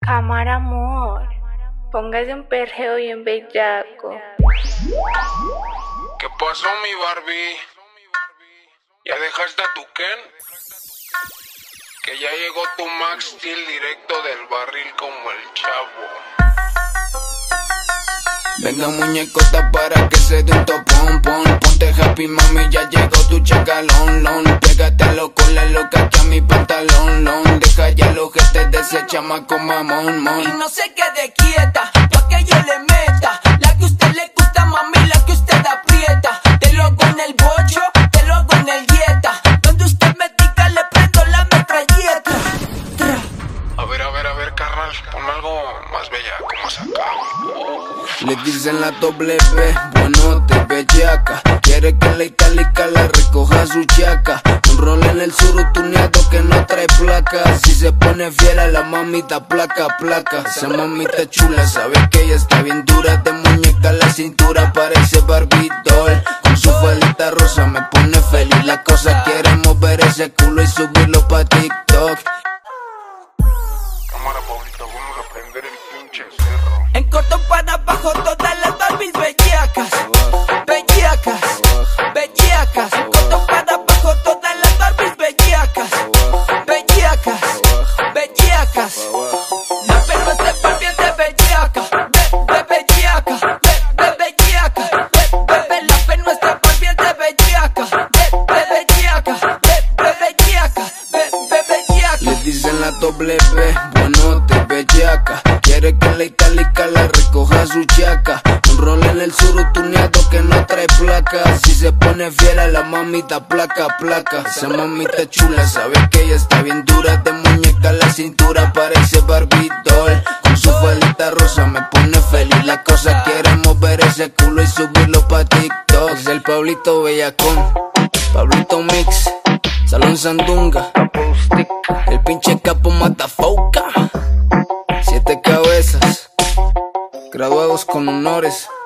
Cámara, amor, póngase un perreo bien bellaco. ¿Qué pasó, mi Barbie? ¿Ya dejaste a tu Ken? Que ya llegó tu Max Steel directo del barril como el chavo. Venga muñecota para que se dé un topón, pon. Ponte happy mami, ya llegó tu chacalón, lon. Pégate a lo con la loca que a mi pantalón, lon. Deja ya los gestes de ese chamaco mamón, mon. Y no se quede quieta, pa' que yo le meta la que usted le gusta, mami, la que usted aprieta. Te lo hago en el bocho, te lo hago en el dieta. Donde usted me tica le prendo la metralleta. A ver, carnal, pon algo más bella, como saca. Le dicen la doble B, bueno te bellaca. Quiere que la itálica la recoja su chaca. Un rol en el suru tuneado que no trae placa. Si se pone fiera la mamita placa. Esa mamita chula, sabe que ella está bien dura. De muñeca la cintura parece Barbie doll. Con su falita rosa me pone feliz la cosa. Quiere mover ese culo y subirlo pa' TikTok. Cámara, Pablito, vamos a prender el pinche cerro. En corto para abajo todas las Barbies bellacas. Bellacas, bellacas. En corto para abajo todas las Barbies bellacas. Bellacas, bellacas. La perra se Barbie de bellaca. Bellaca, bellaca. La perra se Barbie de bellaca. Bellaca, bellaca. Le dicen la doble B, bueno te bellaca. Quiere que la itálica la recoja su chaca. Un rol en el suru tuneado que no trae placa. Si se pone fiera la mamita placa. Esa mamita chula, sabe que ella está bien dura. De muñeca la cintura parece Barbie doll. Con su falita rosa me pone feliz la cosa. Quiere mover ese culo y subirlo pa' TikTok. Es el Pablito Bellacón, Pablito Mix, Salón Sandunga, el pinche capo mata foca. 7 cabezas, graduados con honores.